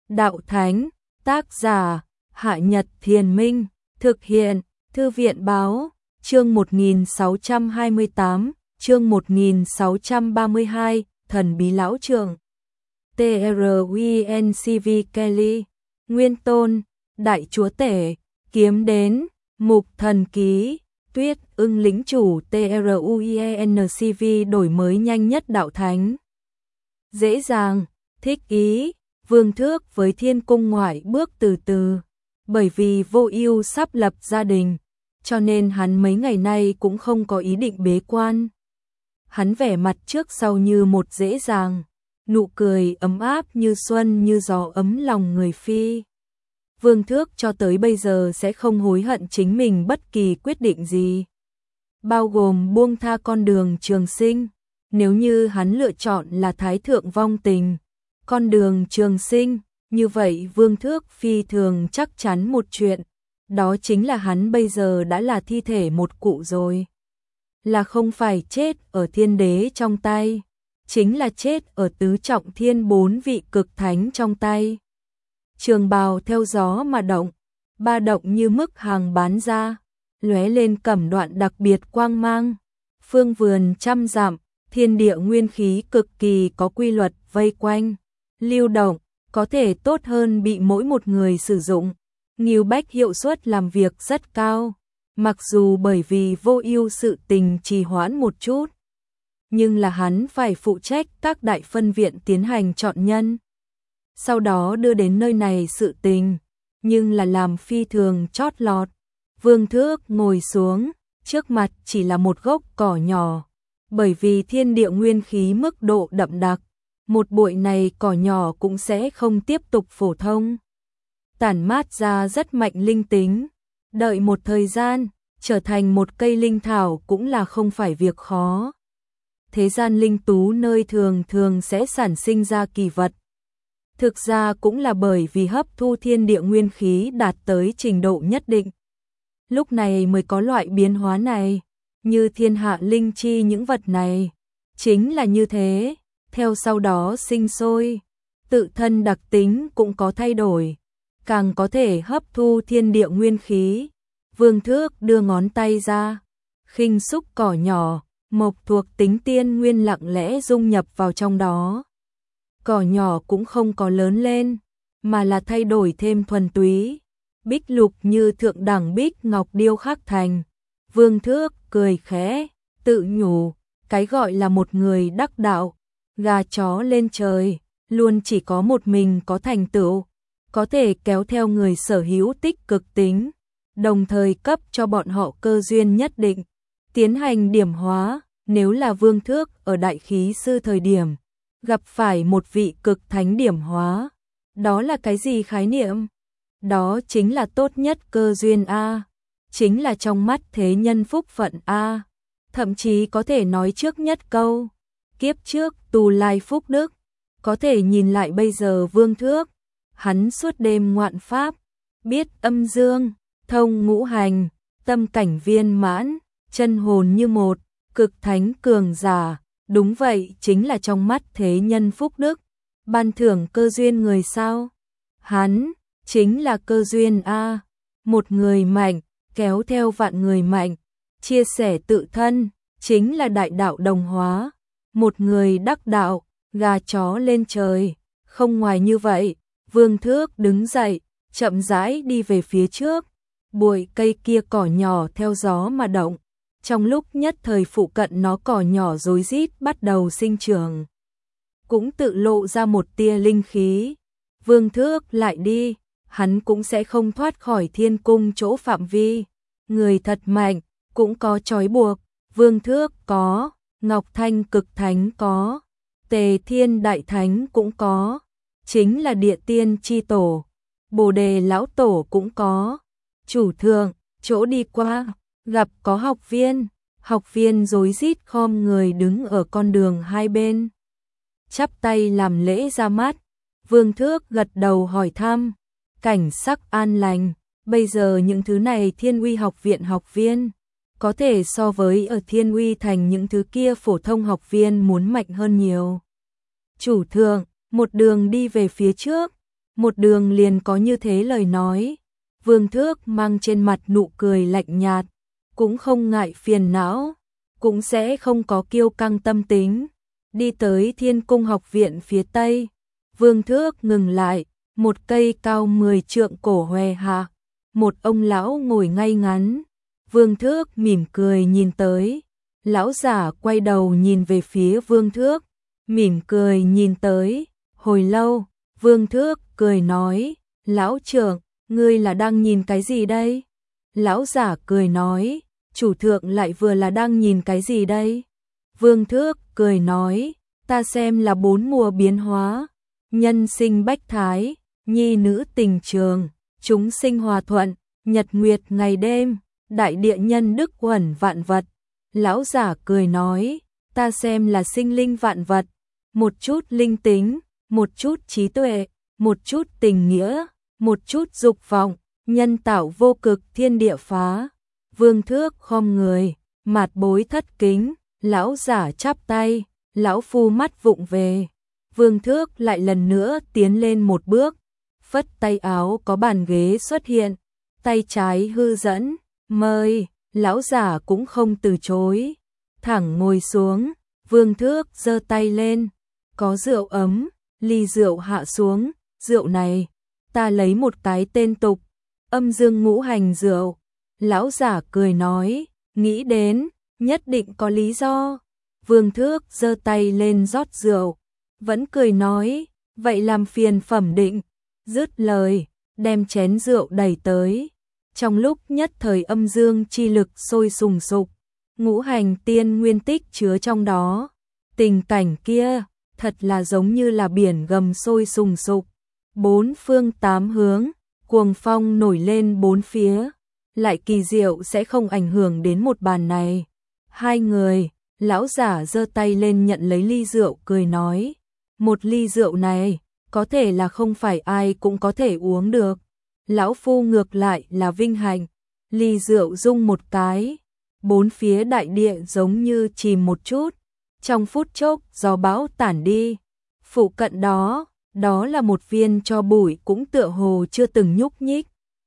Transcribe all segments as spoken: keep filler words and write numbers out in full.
Đạo Thánh, tác giả, Hạ Nhật Thiền Minh, thực hiện, Thư viện Báo, chương một nghìn sáu trăm hai mươi tám, chương một nghìn sáu trăm ba mươi hai, Thần Bí Lão Trượng. tê rờ u en xê vê Kelly, Nguyên Tôn, Đại Chúa Tể, Kiếm Đến, Mục Thần Ký, Tuyết Ưng Lĩnh Chủ tê rờ u en xê vê đổi mới nhanh nhất Đạo Thánh. Dễ dàng, thích ý, Vương Thước với Thiên Cung ngoại bước từ từ, bởi vì Vô Ưu sắp lập gia đình, cho nên hắn mấy ngày nay cũng không có ý định bế quan. Hắn vẻ mặt trước sau như một dễ dàng, nụ cười ấm áp như xuân như gió ấm lòng người phi. Vương Thước cho tới bây giờ sẽ không hối hận chính mình bất kỳ quyết định gì, bao gồm buông tha con đường trường sinh. Nếu như hắn lựa chọn là Thái Thượng vong tình, con đường trường sinh, như vậy Vương Thước phi thường chắc chắn một chuyện, đó chính là hắn bây giờ đã là thi thể một cụ rồi. Là không phải chết ở thiên đế trong tay, chính là chết ở tứ trọng thiên bốn vị cực thánh trong tay. Trường bào theo gió mà động, ba động như mức hàng bán ra, lóe lên cẩm đoạn đặc biệt quang mang. Phương vườn trăm dặm, thiên địa nguyên khí cực kỳ có quy luật vây quanh, lưu động, có thể tốt hơn bị mỗi một người sử dụng. Ngưu Bách hiệu suất làm việc rất cao, mặc dù bởi vì Vô Ưu sự tình trì hoãn một chút, nhưng là hắn phải phụ trách các đại phân viện tiến hành chọn nhân, sau đó đưa đến nơi này sự tình, nhưng là làm phi thường chót lọt. Vương Thước ngồi xuống, trước mặt chỉ là một gốc cỏ nhỏ, bởi vì thiên địa nguyên khí mức độ đậm đặc, một bụi này cỏ nhỏ cũng sẽ không tiếp tục phổ thông, tản mát ra rất mạnh linh tính, đợi một thời gian, trở thành một cây linh thảo cũng là không phải việc khó. Thế gian linh tú nơi thường thường sẽ sản sinh ra kỳ vật. Thực ra cũng là bởi vì hấp thu thiên địa nguyên khí đạt tới trình độ nhất định, lúc này mới có loại biến hóa này, như thiên hạ linh chi những vật này, chính là như thế, theo sau đó sinh sôi, tự thân đặc tính cũng có thay đổi, càng có thể hấp thu thiên địa nguyên khí. Vương Thước đưa ngón tay ra, khinh xúc cỏ nhỏ, mộc thuộc tính tiên nguyên lặng lẽ dung nhập vào trong đó. Cỏ nhỏ cũng không có lớn lên, mà là thay đổi thêm thuần túy, bích lục như thượng đẳng bích ngọc điêu khắc thành. Vương Thước cười khẽ, tự nhủ, cái gọi là một người đắc đạo, gà chó lên trời, luôn chỉ có một mình có thành tựu, có thể kéo theo người sở hữu tích cực tính, đồng thời cấp cho bọn họ cơ duyên nhất định, tiến hành điểm hóa. Nếu là Vương Thước ở đại khí sư thời điểm, gặp phải một vị cực thánh điểm hóa, đó là cái gì khái niệm? Đó chính là tốt nhất cơ duyên A, chính là trong mắt thế nhân phúc phận A, thậm chí có thể nói trước nhất câu, kiếp trước tù lai phúc đức. Có thể nhìn lại bây giờ Vương Thước, hắn suốt đêm ngoạn pháp, biết âm dương, thông ngũ hành, tâm cảnh viên mãn, chân hồn như một, cực thánh cường giả, đúng vậy chính là trong mắt thế nhân phúc đức, ban thưởng cơ duyên người sao? Hắn chính là cơ duyên A, một người mạnh, kéo theo vạn người mạnh, chia sẻ tự thân, chính là đại đạo đồng hóa, một người đắc đạo, gà chó lên trời, không ngoài như vậy. Vương Thước đứng dậy, chậm rãi đi về phía trước, bụi cây kia cỏ nhỏ theo gió mà động, trong lúc nhất thời phụ cận nó cỏ nhỏ rối rít bắt đầu sinh trưởng, cũng tự lộ ra một tia linh khí. Vương Thước lại đi, hắn cũng sẽ không thoát khỏi thiên cung chỗ phạm vi, người thật mạnh, cũng có trói buộc, Vương Thước có, Ngọc Thanh cực thánh có, Tề Thiên đại thánh cũng có, chính là địa tiên chi tổ, Bồ Đề lão tổ cũng có. Chủ thượng, chỗ đi qua, gặp có học viên, học viên rối rít khom người đứng ở con đường hai bên, chắp tay làm lễ ra mắt. Vương Thước gật đầu hỏi thăm, cảnh sắc an lành, bây giờ những thứ này Thiên Uy học viện học viên, có thể so với ở Thiên Uy thành những thứ kia phổ thông học viên muốn mạnh hơn nhiều. Chủ thượng, một đường đi về phía trước, một đường liền có như thế lời nói. Vương Thước mang trên mặt nụ cười lạnh nhạt, cũng không ngại phiền não, cũng sẽ không có kiêu căng tâm tính. Đi tới Thiên Cung học viện phía tây, Vương Thước ngừng lại, một cây cao mười trượng cổ hòe hạ, một ông lão ngồi ngay ngắn. Vương Thước mỉm cười nhìn tới, lão giả quay đầu nhìn về phía Vương Thước, mỉm cười nhìn tới, hồi lâu, Vương Thước cười nói, lão trưởng, ngươi là đang nhìn cái gì đây? Lão giả cười nói, chủ thượng lại vừa là đang nhìn cái gì đây? Vương Thước cười nói, ta xem là bốn mùa biến hóa, nhân sinh bách thái, nhi nữ tình trường, chúng sinh hòa thuận, nhật nguyệt ngày đêm, đại địa nhân đức uẩn vạn vật. Lão giả cười nói, ta xem là sinh linh vạn vật, một chút linh tính, một chút trí tuệ, một chút tình nghĩa, một chút dục vọng, nhân tạo vô cực thiên địa phá. Vương Thước khom người, mạt bối thất kính, lão giả chắp tay, lão phu mắt vụng về. Vương Thước lại lần nữa tiến lên một bước, phất tay áo có bàn ghế xuất hiện, tay trái hư dẫn, mời, lão giả cũng không từ chối, thẳng ngồi xuống. Vương Thước giơ tay lên, có rượu ấm, ly rượu hạ xuống, rượu này, ta lấy một cái tên tục, âm dương ngũ hành rượu. Lão giả cười nói, nghĩ đến, nhất định có lý do. Vương Thước giơ tay lên rót rượu, vẫn cười nói, vậy làm phiền phẩm định. Dứt lời, đem chén rượu đẩy tới. Trong lúc nhất thời âm dương chi lực sôi sùng sục, ngũ hành tiên nguyên tích chứa trong đó. Tình cảnh kia, thật là giống như là biển gầm sôi sùng sục. Bốn phương tám hướng, cuồng phong nổi lên bốn phía, lại kỳ diệu sẽ không ảnh hưởng đến một bàn này. Hai người, lão giả giơ tay lên nhận lấy ly rượu cười nói, một ly rượu này, có thể là không phải ai cũng có thể uống được. Lão phu ngược lại là vinh hạnh, ly rượu rung một cái, bốn phía đại địa giống như chìm một chút, trong phút chốc gió bão tản đi. Phụ cận đó, đó là một viên tro bụi cũng tựa hồ chưa từng nhúc nhích.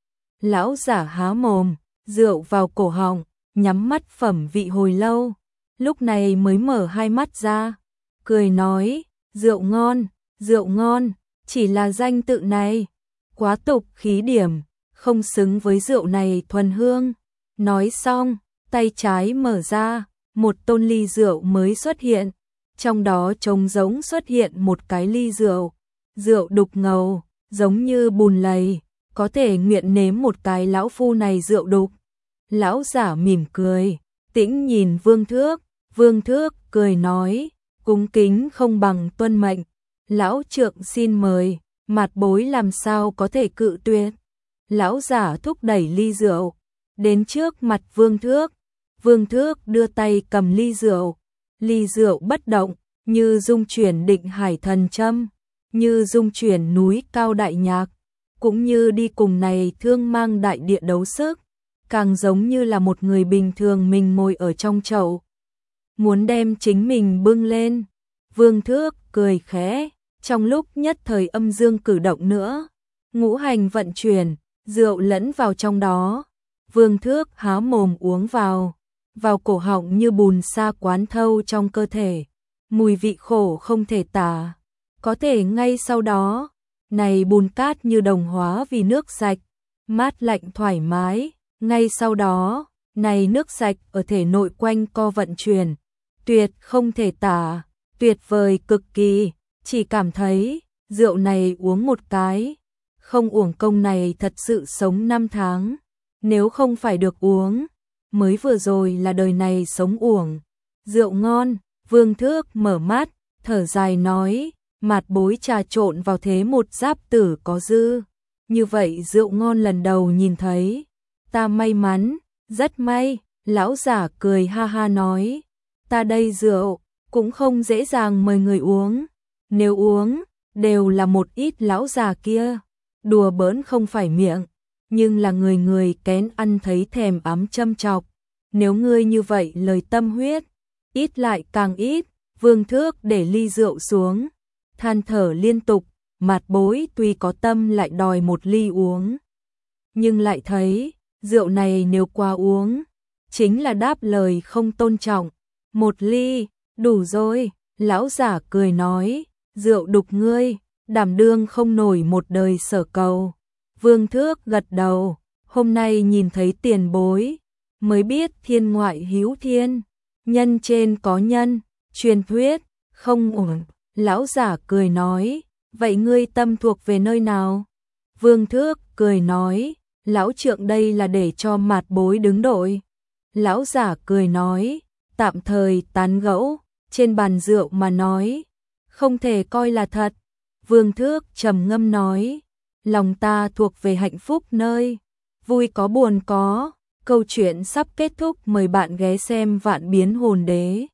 Lão giả há mồm, rượu vào cổ họng, nhắm mắt phẩm vị hồi lâu, lúc này mới mở hai mắt ra, cười nói, rượu ngon, rượu ngon, chỉ là danh tự này, quá tục khí điểm, không xứng với rượu này thuần hương. Nói xong, tay trái mở ra, một tôn ly rượu mới xuất hiện, trong đó trống rỗng xuất hiện một cái ly rượu, rượu đục ngầu, giống như bùn lầy, có thể nguyện nếm một cái lão phu này rượu đục. Lão giả mỉm cười, tĩnh nhìn Vương Thước, Vương Thước cười nói, cúng kính không bằng tuân mệnh, lão trượng xin mời, mạt bối làm sao có thể cự tuyệt. Lão giả thúc đẩy ly rượu, đến trước mặt Vương Thước, Vương Thước đưa tay cầm ly rượu, ly rượu bất động, như dung chuyển định hải thần châm, như dung chuyển núi cao đại nhạc, cũng như đi cùng này thương mang đại địa đấu sức, càng giống như là một người bình thường mình ngồi ở trong chậu, muốn đem chính mình bưng lên. Vương Thước cười khẽ, trong lúc nhất thời âm dương cử động nữa, ngũ hành vận chuyển, rượu lẫn vào trong đó. Vương Thước há mồm uống vào, vào cổ họng như bùn sa quán thâu trong cơ thể, mùi vị khổ không thể tả. Có thể ngay sau đó, này bùn cát như đồng hóa vì nước sạch, mát lạnh thoải mái, ngay sau đó, này nước sạch ở thể nội quanh co vận chuyển, tuyệt không thể tả, tuyệt vời cực kỳ, chỉ cảm thấy, rượu này uống một cái, không uổng công này thật sự sống năm tháng, nếu không phải được uống, mới vừa rồi là đời này sống uổng. Rượu ngon, Vương Thước mở mắt, thở dài nói, mạt bối trà trộn vào thế một giáp tử có dư, như vậy rượu ngon lần đầu nhìn thấy, ta may mắn, rất may. Lão giả cười ha ha nói, ta đây rượu, cũng không dễ dàng mời người uống, nếu uống, đều là một ít lão già kia, đùa bỡn không phải miệng, nhưng là người người kén ăn thấy thèm ám châm chọc, nếu ngươi như vậy lời tâm huyết, ít lại càng ít. Vương Thước để ly rượu xuống, than thở liên tục, Mạt Bối tuy có tâm lại đòi một ly uống, nhưng lại thấy rượu này nếu quá uống chính là đáp lời không tôn trọng. Một ly, đủ rồi, lão giả cười nói, rượu đục ngươi, đảm đương không nổi một đời sở cầu. Vương Thước gật đầu, hôm nay nhìn thấy tiền bối, mới biết thiên ngoại hữu thiên, nhân trên có nhân, truyền thuyết, không ổn. Lão giả cười nói, vậy ngươi tâm thuộc về nơi nào? Vương Thước cười nói, lão trượng đây là để cho Mạt Bối đứng đội. Lão giả cười nói, tạm thời tán gẫu, trên bàn rượu mà nói, không thể coi là thật. Vương Thước trầm ngâm nói, lòng ta thuộc về hạnh phúc nơi, vui có buồn có, câu chuyện sắp kết thúc, mời bạn ghé xem Vạn Biến Hồn Đế.